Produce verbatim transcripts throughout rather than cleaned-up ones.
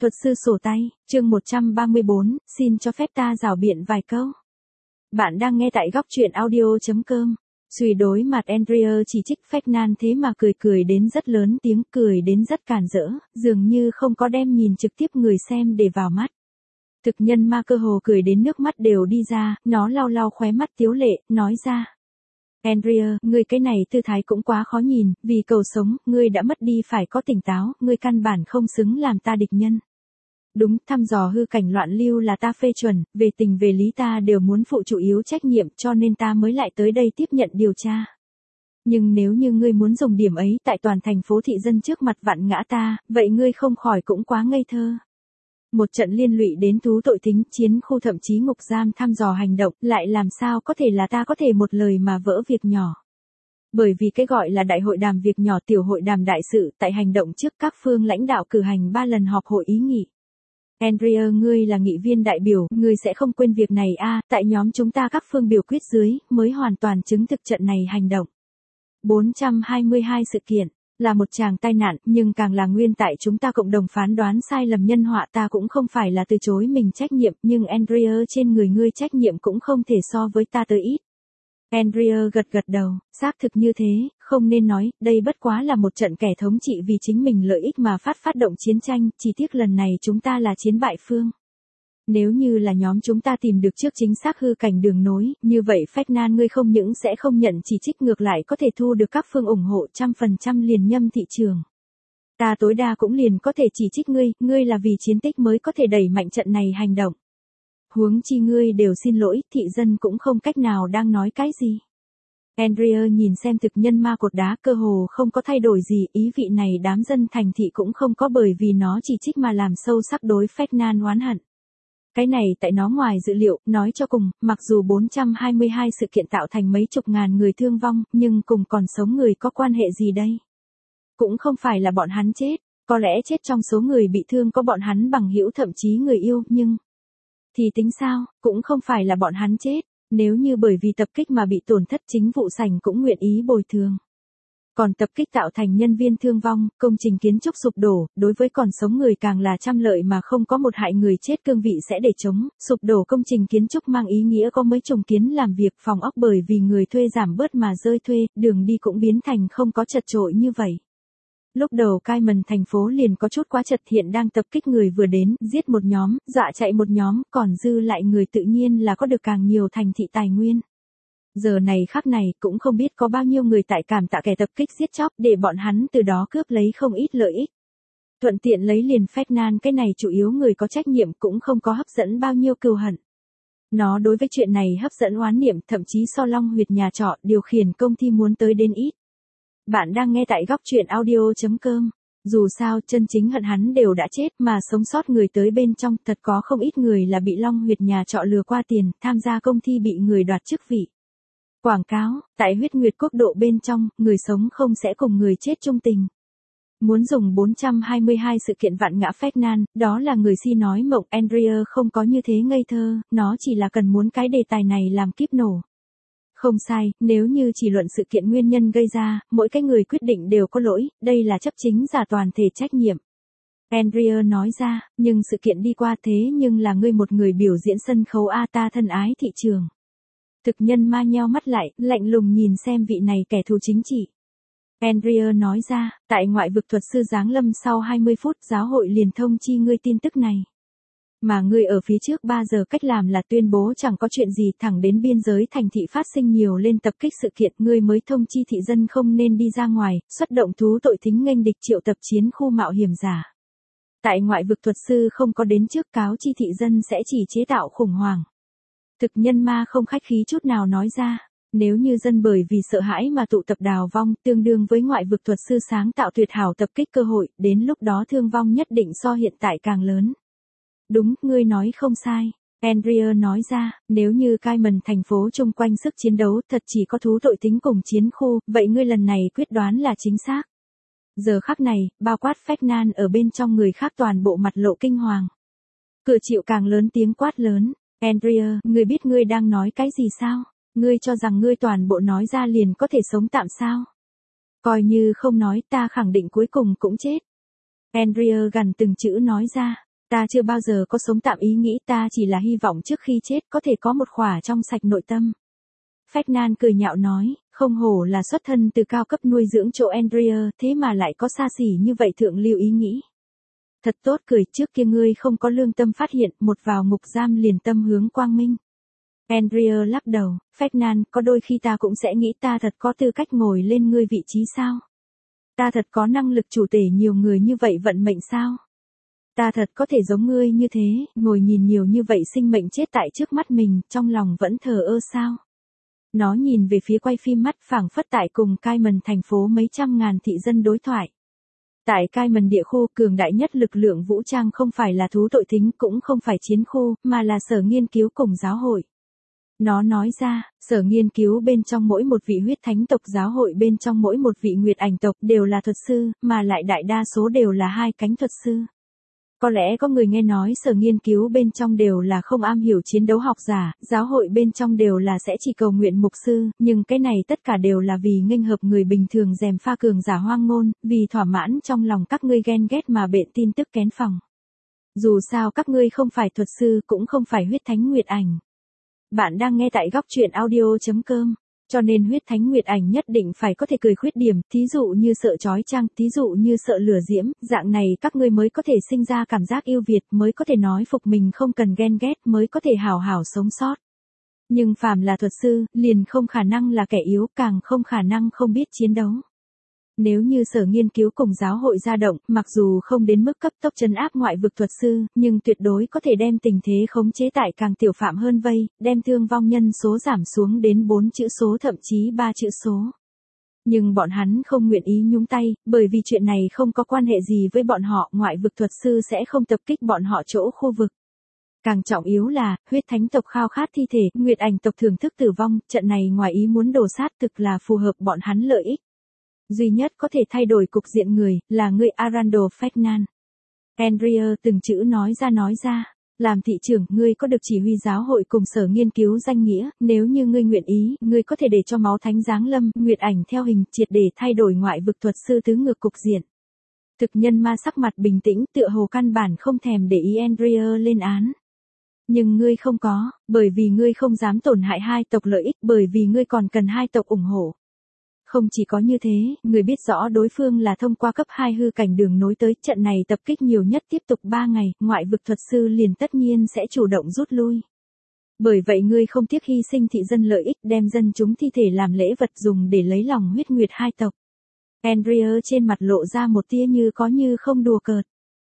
Thuật sư sổ tay, chương một trăm ba mươi bốn, xin cho phép ta rảo biện vài câu. Bạn đang nghe tại góc truyện audio chấm com. Suy đối mặt Andrea chỉ trích Fernand thế mà cười cười đến rất lớn tiếng, cười đến rất càn rỡ, dường như không có đem nhìn trực tiếp người xem để vào mắt. Thực nhân ma cơ hồ cười đến nước mắt đều đi ra, nó lau lau khóe mắt tiếu lệ, nói ra. Andrea, ngươi cái này tư thái cũng quá khó nhìn, vì cầu sống, ngươi đã mất đi phải có tỉnh táo, ngươi căn bản không xứng làm ta địch nhân. Đúng, thăm dò hư cảnh loạn lưu là ta phê chuẩn, về tình về lý ta đều muốn phụ chủ yếu trách nhiệm cho nên ta mới lại tới đây tiếp nhận điều tra. Nhưng nếu như ngươi muốn dùng điểm ấy tại toàn thành phố thị dân trước mặt vạn ngã ta, vậy ngươi không khỏi cũng quá ngây thơ. Một trận liên lụy đến thú tội thính chiến khu thậm chí ngục giam thăm dò hành động, lại làm sao có thể là ta có thể một lời mà vỡ việc nhỏ. Bởi vì cái gọi là đại hội đàm việc nhỏ tiểu hội đàm đại sự, tại hành động trước các phương lãnh đạo cử hành ba lần họp hội ý nghị. Andrea, ngươi là nghị viên đại biểu, ngươi sẽ không quên việc này a, à, tại nhóm chúng ta các phương biểu quyết dưới, mới hoàn toàn chứng thực trận này hành động. bốn trăm hai mươi hai sự kiện. Là một tràng tai nạn, nhưng càng là nguyên tại chúng ta cộng đồng phán đoán sai lầm nhân họa ta cũng không phải là từ chối mình trách nhiệm, nhưng Andrea trên người ngươi trách nhiệm cũng không thể so với ta tới ít. Andrea gật gật đầu, xác thực như thế, không nên nói, đây bất quá là một trận kẻ thống trị vì chính mình lợi ích mà phát phát động chiến tranh, chỉ tiếc lần này chúng ta là chiến bại phương. Nếu như là nhóm chúng ta tìm được trước chính xác hư cảnh đường nối, như vậy Fernand ngươi không những sẽ không nhận chỉ trích ngược lại có thể thu được các phương ủng hộ trăm phần trăm liền nhâm thị trường. Ta tối đa cũng liền có thể chỉ trích ngươi, ngươi là vì chiến tích mới có thể đẩy mạnh trận này hành động. Huống chi ngươi đều xin lỗi, thị dân cũng không cách nào đang nói cái gì. Andrea nhìn xem thực nhân ma cột đá cơ hồ không có thay đổi gì, ý vị này đám dân thành thị cũng không có bởi vì nó chỉ trích mà làm sâu sắc đối Fernand oán hận. Cái này tại nó ngoài dự liệu, nói cho cùng, mặc dù bốn trăm hai mươi hai sự kiện tạo thành mấy chục ngàn người thương vong, nhưng cùng còn sống người có quan hệ gì đây? Cũng không phải là bọn hắn chết, có lẽ chết trong số người bị thương có bọn hắn bằng hữu thậm chí người yêu, nhưng... Thì tính sao, cũng không phải là bọn hắn chết, nếu như bởi vì tập kích mà bị tổn thất chính vụ sảnh cũng nguyện ý bồi thường. Còn tập kích tạo thành nhân viên thương vong, công trình kiến trúc sụp đổ, đối với còn sống người càng là trăm lợi mà không có một hại người chết cương vị sẽ để chống, sụp đổ công trình kiến trúc mang ý nghĩa có mấy trùng kiến làm việc phòng ốc bởi vì người thuê giảm bớt mà rơi thuê, đường đi cũng biến thành không có chật chội như vậy. Lúc đầu Cayman thành phố liền có chút quá chật hiện đang tập kích người vừa đến, giết một nhóm, dọa chạy một nhóm, còn dư lại người tự nhiên là có được càng nhiều thành thị tài nguyên. Giờ này khắc này cũng không biết có bao nhiêu người tại cảm tạ kẻ tập kích giết chóc để bọn hắn từ đó cướp lấy không ít lợi ích. Thuận tiện lấy liền Fernand cái này chủ yếu người có trách nhiệm cũng không có hấp dẫn bao nhiêu cừu hận. Nó đối với chuyện này hấp dẫn oán niệm thậm chí so long huyệt nhà trọ điều khiển công ty muốn tới đến ít. Bạn đang nghe tại góc truyện audio chấm com. Dù sao chân chính hận hắn đều đã chết mà sống sót người tới bên trong thật có không ít người là bị long huyệt nhà trọ lừa qua tiền, tham gia công ty bị người đoạt chức vị. Quảng cáo, tại huyết nguyệt quốc độ bên trong, người sống không sẽ cùng người chết chung tình. Muốn dùng bốn trăm hai mươi hai sự kiện vạn ngã Fernand, đó là người si nói mộng. Andrea không có như thế ngây thơ, nó chỉ là cần muốn cái đề tài này làm kíp nổ. Không sai, nếu như chỉ luận sự kiện nguyên nhân gây ra, mỗi cái người quyết định đều có lỗi, đây là chấp chính giả toàn thể trách nhiệm. Andrea nói ra, nhưng sự kiện đi qua thế nhưng là ngươi một người biểu diễn sân khấu a ta thân ái thị trường. Thực nhân ma nheo mắt lại, lạnh lùng nhìn xem vị này kẻ thù chính trị. Andrea nói ra, tại ngoại vực thuật sư giáng lâm sau hai mươi phút giáo hội liền thông chi ngươi tin tức này. Mà ngươi ở phía trước ba giờ cách làm là tuyên bố chẳng có chuyện gì thẳng đến biên giới thành thị phát sinh nhiều lên tập kích sự kiện ngươi mới thông chi thị dân không nên đi ra ngoài, xuất động thú tội thính nghênh địch triệu tập chiến khu mạo hiểm giả. Tại ngoại vực thuật sư không có đến trước cáo chi thị dân sẽ chỉ chế tạo khủng hoảng. Thực nhân ma không khách khí chút nào nói ra, nếu như dân bởi vì sợ hãi mà tụ tập đào vong tương đương với ngoại vực thuật sư sáng tạo tuyệt hảo tập kích cơ hội, đến lúc đó thương vong nhất định so hiện tại càng lớn. Đúng, ngươi nói không sai. Andrea nói ra, nếu như Cayman thành phố chung quanh sức chiến đấu thật chỉ có thú tội tính cùng chiến khu, vậy ngươi lần này quyết đoán là chính xác. Giờ khắc này, bao quát Fernand ở bên trong người khác toàn bộ mặt lộ kinh hoàng. Cửa chịu càng lớn tiếng quát lớn. Andrea, ngươi biết ngươi đang nói cái gì sao? Ngươi cho rằng ngươi toàn bộ nói ra liền có thể sống tạm sao? Coi như không nói ta khẳng định cuối cùng cũng chết. Andrea gằn từng chữ nói ra, Ta chưa bao giờ có sống tạm ý nghĩ, ta chỉ là hy vọng trước khi chết có thể có một khỏa trong sạch nội tâm. Fernand cười nhạo nói, không hổ là xuất thân từ cao cấp nuôi dưỡng chỗ Andrea, thế mà lại có xa xỉ như vậy thượng lưu ý nghĩ. Thật tốt, cười, trước kia ngươi không có lương tâm phát hiện, một vào ngục giam liền tâm hướng quang minh. Andrea lắc đầu, Fernand, có đôi khi ta cũng sẽ nghĩ ta thật có tư cách ngồi lên ngươi vị trí sao? Ta thật có năng lực chủ tể nhiều người như vậy vận mệnh sao? Ta thật có thể giống ngươi như thế, ngồi nhìn nhiều như vậy sinh mệnh chết tại trước mắt mình, trong lòng vẫn thờ ơ sao? Nó nhìn về phía quay phim mắt phảng phất tại cùng Cayman thành phố mấy trăm ngàn thị dân đối thoại. Tại Cayman địa khu, cường đại nhất lực lượng vũ trang không phải là thú tội thính, cũng không phải chiến khu, mà là sở nghiên cứu cùng giáo hội. Nó nói ra, sở nghiên cứu bên trong mỗi một vị huyết thánh tộc, giáo hội bên trong mỗi một vị nguyệt ảnh tộc đều là thuật sư, mà lại đại đa số đều là hai cánh thuật sư. Có lẽ có người nghe nói sở nghiên cứu bên trong đều là không am hiểu chiến đấu học giả, giáo hội bên trong đều là sẽ chỉ cầu nguyện mục sư, nhưng cái này tất cả đều là vì nghênh hợp người bình thường dèm pha cường giả hoang ngôn, vì thỏa mãn trong lòng các ngươi ghen ghét mà bện tin tức kén phòng. Dù sao các ngươi không phải thuật sư cũng không phải huyết thánh nguyệt ảnh. Bạn đang nghe tại góc truyện audio chấm com. Cho nên huyết thánh nguyệt ảnh nhất định phải có thể cười khuyết điểm, thí dụ như sợ chói chang, thí dụ như sợ lửa diễm, dạng này các ngươi mới có thể sinh ra cảm giác yêu Việt, mới có thể nói phục mình không cần ghen ghét, mới có thể hào hào sống sót. Nhưng phàm là thuật sư, liền không khả năng là kẻ yếu, càng không khả năng không biết chiến đấu. Nếu như sở nghiên cứu cùng giáo hội ra động, mặc dù không đến mức cấp tốc trấn áp ngoại vực thuật sư, nhưng tuyệt đối có thể đem tình thế khống chế tại càng tiểu phạm hơn vây, đem thương vong nhân số giảm xuống đến bốn chữ số thậm chí ba chữ số. Nhưng bọn hắn không nguyện ý nhúng tay, bởi vì chuyện này không có quan hệ gì với bọn họ, ngoại vực thuật sư sẽ không tập kích bọn họ chỗ khu vực. Càng trọng yếu là, huyết thánh tộc khao khát thi thể, nguyệt ảnh tộc thưởng thức tử vong, trận này ngoài ý muốn đổ sát thực là phù hợp bọn hắn lợi ích. Duy nhất có thể thay đổi cục diện người, là người Arando Fernand. Andrea từng chữ nói ra nói ra, làm thị trưởng, ngươi có được chỉ huy giáo hội cùng sở nghiên cứu danh nghĩa, nếu như ngươi nguyện ý, ngươi có thể để cho máu thánh giáng lâm, nguyệt ảnh theo hình, triệt để thay đổi ngoại vực thuật sư tứ ngược cục diện. Thực nhân ma sắc mặt bình tĩnh, tựa hồ căn bản không thèm để ý Andrea lên án. Nhưng ngươi không có, bởi vì ngươi không dám tổn hại hai tộc lợi ích, bởi vì ngươi còn cần hai tộc ủng hộ. Không chỉ có như thế, người biết rõ đối phương là thông qua cấp hai hư cảnh đường nối tới, trận này tập kích nhiều nhất tiếp tục ba ngày, ngoại vực thuật sư liền tất nhiên sẽ chủ động rút lui. Bởi vậy ngươi không tiếc hy sinh thị dân lợi ích, đem dân chúng thi thể làm lễ vật dùng để lấy lòng huyết nguyệt hai tộc. Andrea trên mặt lộ ra một tia như có như không đùa cợt.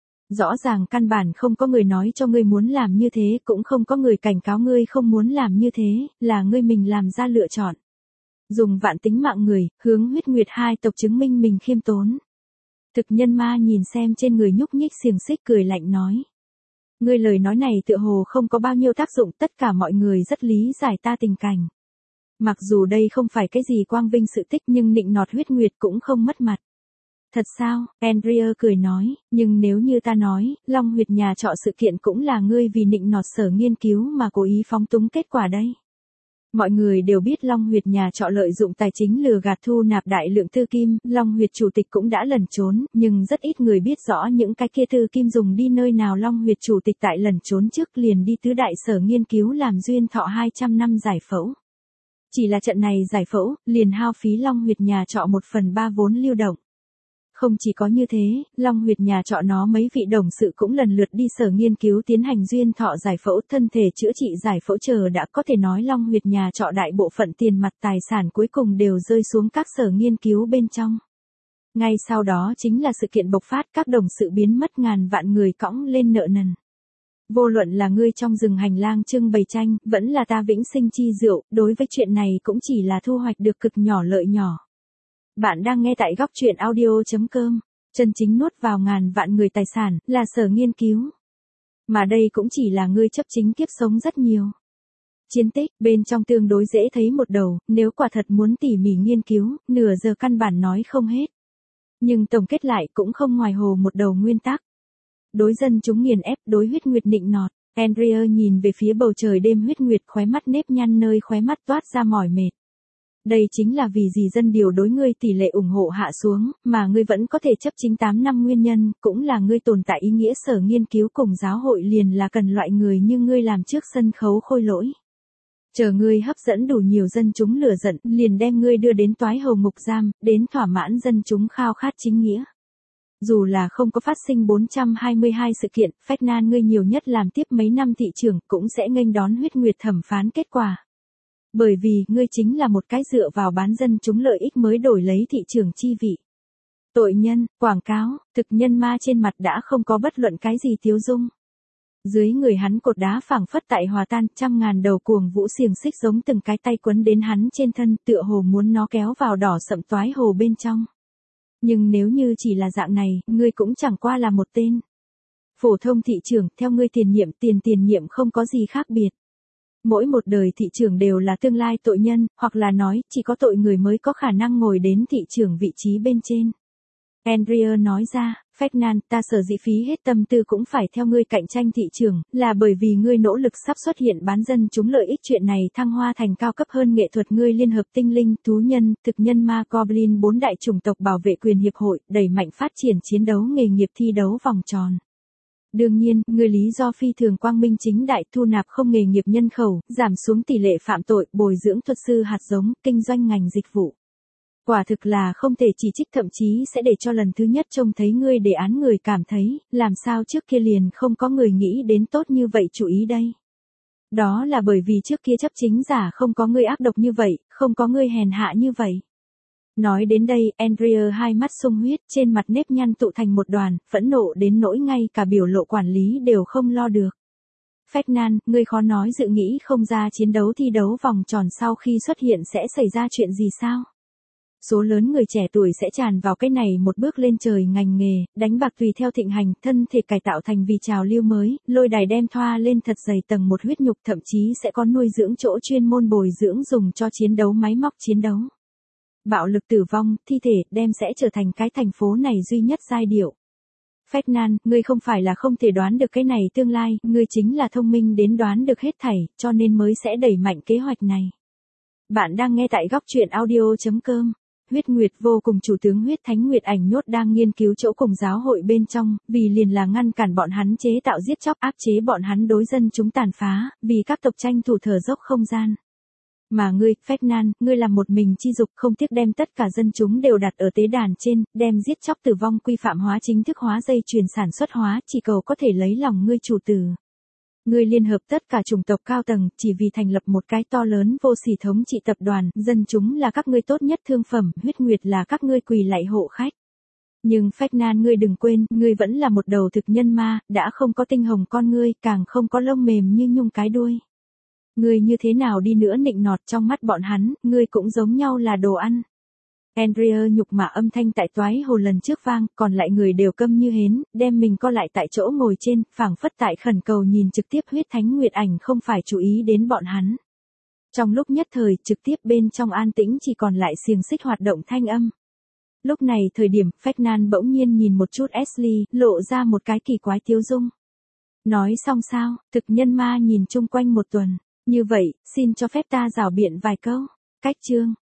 Rõ ràng căn bản không có người nói cho ngươi muốn làm như thế, cũng không có người cảnh cáo ngươi không muốn làm như thế, là ngươi mình làm ra lựa chọn. Dùng vạn tính mạng người, hướng huyết nguyệt hai tộc chứng minh mình khiêm tốn. Thực nhân ma nhìn xem trên người nhúc nhích xiềng xích cười lạnh nói. Ngươi lời nói này tựa hồ không có bao nhiêu tác dụng, tất cả mọi người rất lý giải ta tình cảnh. Mặc dù đây không phải cái gì quang vinh sự tích nhưng nịnh nọt huyết nguyệt cũng không mất mặt. Thật sao, Andrea cười nói, nhưng nếu như ta nói, Long huyệt nhà trọ sự kiện cũng là ngươi vì nịnh nọt sở nghiên cứu mà cố ý phóng túng kết quả đây. Mọi người đều biết Long huyệt nhà trọ lợi dụng tài chính lừa gạt thu nạp đại lượng tư kim, Long huyệt chủ tịch cũng đã lẩn trốn, nhưng rất ít người biết rõ những cái kia tư kim dùng đi nơi nào. Long huyệt chủ tịch tại lẩn trốn trước liền đi tứ đại sở nghiên cứu làm duyên thọ hai trăm năm giải phẫu. Chỉ là trận này giải phẫu, liền hao phí Long huyệt nhà trọ một phần ba vốn lưu động. Không chỉ có như thế, Long huyệt nhà trọ nó mấy vị đồng sự cũng lần lượt đi sở nghiên cứu tiến hành duyên thọ giải phẫu, thân thể chữa trị giải phẫu chờ đã có thể nói Long huyệt nhà trọ đại bộ phận tiền mặt tài sản cuối cùng đều rơi xuống các sở nghiên cứu bên trong. Ngay sau đó chính là sự kiện bộc phát, các đồng sự biến mất, ngàn vạn người cõng lên nợ nần. Vô luận là ngươi trong rừng hành lang trưng bày tranh, vẫn là ta vĩnh sinh chi rượu, đối với chuyện này cũng chỉ là thu hoạch được cực nhỏ lợi nhỏ. Bạn đang nghe tại góc truyện audio chấm com, chân chính nuốt vào ngàn vạn người tài sản, là sở nghiên cứu. Mà đây cũng chỉ là ngươi chấp chính kiếp sống rất nhiều. Chiến tích, bên trong tương đối dễ thấy một đầu, nếu quả thật muốn tỉ mỉ nghiên cứu, nửa giờ căn bản nói không hết. Nhưng tổng kết lại cũng không ngoài hồ một đầu nguyên tắc. Đối dân chúng nghiền ép, đối huyết nguyệt nịnh nọt. Andrea nhìn về phía bầu trời đêm huyết nguyệt, khóe mắt nếp nhăn nơi khóe mắt toát ra mỏi mệt. Đây chính là vì gì dân điều đối ngươi tỷ lệ ủng hộ hạ xuống, mà ngươi vẫn có thể chấp chính tám năm nguyên nhân, cũng là ngươi tồn tại ý nghĩa sở nghiên cứu cùng giáo hội liền là cần loại người như ngươi làm trước sân khấu khôi lỗi. Chờ ngươi hấp dẫn đủ nhiều dân chúng lửa giận, liền đem ngươi đưa đến toái hầu ngục giam, đến thỏa mãn dân chúng khao khát chính nghĩa. Dù là không có phát sinh bốn trăm hai mươi hai sự kiện, Ferdinand ngươi nhiều nhất làm tiếp mấy năm thị trưởng cũng sẽ nghênh đón huyết nguyệt thẩm phán kết quả. Bởi vì, ngươi chính là một cái dựa vào bán dân chúng lợi ích mới đổi lấy thị trường chi vị. Tội nhân, quảng cáo, thực nhân ma trên mặt đã không có bất luận cái gì tiếu dung. Dưới người hắn cột đá phảng phất tại hòa tan, trăm ngàn đầu cuồng vũ xiềng xích giống từng cái tay quấn đến hắn trên thân, tựa hồ muốn nó kéo vào đỏ sậm toái hồ bên trong. Nhưng nếu như chỉ là dạng này, ngươi cũng chẳng qua là một tên phổ thông thị trưởng, theo ngươi tiền nhiệm tiền tiền nhiệm không có gì khác biệt. Mỗi một đời thị trưởng đều là tương lai tội nhân, hoặc là nói, chỉ có tội người mới có khả năng ngồi đến thị trưởng vị trí bên trên. Andrea nói ra, Ferdinand, ta sở dĩ phí hết tâm tư cũng phải theo ngươi cạnh tranh thị trường, là bởi vì ngươi nỗ lực sắp xuất hiện bán dân chúng lợi ích chuyện này thăng hoa thành cao cấp hơn nghệ thuật ngươi liên hợp tinh linh, thú nhân, thực nhân ma Goblin bốn đại chủng tộc bảo vệ quyền hiệp hội, đẩy mạnh phát triển chiến đấu nghề nghiệp thi đấu vòng tròn. Đương nhiên, người lý do phi thường quang minh chính đại thu nạp không nghề nghiệp nhân khẩu, giảm xuống tỷ lệ phạm tội, bồi dưỡng thuật sư hạt giống, kinh doanh ngành dịch vụ. Quả thực là không thể chỉ trích, thậm chí sẽ để cho lần thứ nhất trông thấy ngươi đề án người cảm thấy, làm sao trước kia liền không có người nghĩ đến tốt như vậy chú ý đây. Đó là bởi vì trước kia chấp chính giả không có ngươi ác độc như vậy, không có ngươi hèn hạ như vậy. Nói đến đây, Andrea hai mắt sung huyết, trên mặt nếp nhăn tụ thành một đoàn, phẫn nộ đến nỗi ngay cả biểu lộ quản lý đều không lo được. Ferdinand, ngươi khó nói dự nghĩ không ra chiến đấu thi đấu vòng tròn sau khi xuất hiện sẽ xảy ra chuyện gì sao? Số lớn người trẻ tuổi sẽ tràn vào cái này một bước lên trời ngành nghề, đánh bạc tùy theo thịnh hành, thân thể cải tạo thành vì trào lưu mới, lôi đài đem thoa lên thật dày tầng một huyết nhục, thậm chí sẽ có nuôi dưỡng chỗ chuyên môn bồi dưỡng dùng cho chiến đấu máy móc chiến đấu. Bạo lực tử vong, thi thể, đem sẽ trở thành cái thành phố này duy nhất giai điệu. Ferdinand, ngươi không phải là không thể đoán được cái này tương lai, ngươi chính là thông minh đến đoán được hết thảy, cho nên mới sẽ đẩy mạnh kế hoạch này. Bạn đang nghe tại góc truyện audio chấm com. Huyết Nguyệt vô cùng chủ tướng Huyết Thánh Nguyệt Ảnh nhốt đang nghiên cứu chỗ cùng giáo hội bên trong, vì liền là ngăn cản bọn hắn chế tạo giết chóc, áp chế bọn hắn đối dân chúng tàn phá, vì các tộc tranh thủ thở dốc không gian. Mà ngươi, Ferdinand, ngươi làm một mình chi dục, không tiếc đem tất cả dân chúng đều đặt ở tế đàn trên, đem giết chóc tử vong quy phạm hóa, chính thức hóa, dây chuyền sản xuất hóa, chỉ cầu có thể lấy lòng ngươi chủ tử. Ngươi liên hợp tất cả chủng tộc cao tầng, chỉ vì thành lập một cái to lớn vô sỉ thống trị tập đoàn, dân chúng là các ngươi tốt nhất thương phẩm, huyết nguyệt là các ngươi quỳ lạy hộ khách. Nhưng Ferdinand, ngươi đừng quên, ngươi vẫn là một đầu thực nhân ma, đã không có tinh hồng con ngươi, càng không có lông mềm như nhung cái đuôi. Ngươi như thế nào đi nữa nịnh nọt trong mắt bọn hắn, ngươi cũng giống nhau là đồ ăn. Andrea nhục mạ âm thanh tại toái hồ lần trước vang, còn lại người đều câm như hến, đem mình co lại tại chỗ ngồi trên, phảng phất tại khẩn cầu nhìn trực tiếp Huyết Thánh Nguyệt Ảnh không phải chú ý đến bọn hắn. Trong lúc nhất thời, trực tiếp bên trong an tĩnh chỉ còn lại xiềng xích hoạt động thanh âm. Lúc này thời điểm, Ferdinand bỗng nhiên nhìn một chút Ashley, lộ ra một cái kỳ quái tiếu dung. Nói xong sao, thực nhân ma nhìn chung quanh một tuần. Như vậy, xin cho phép ta rảo biện vài câu. Cách chương.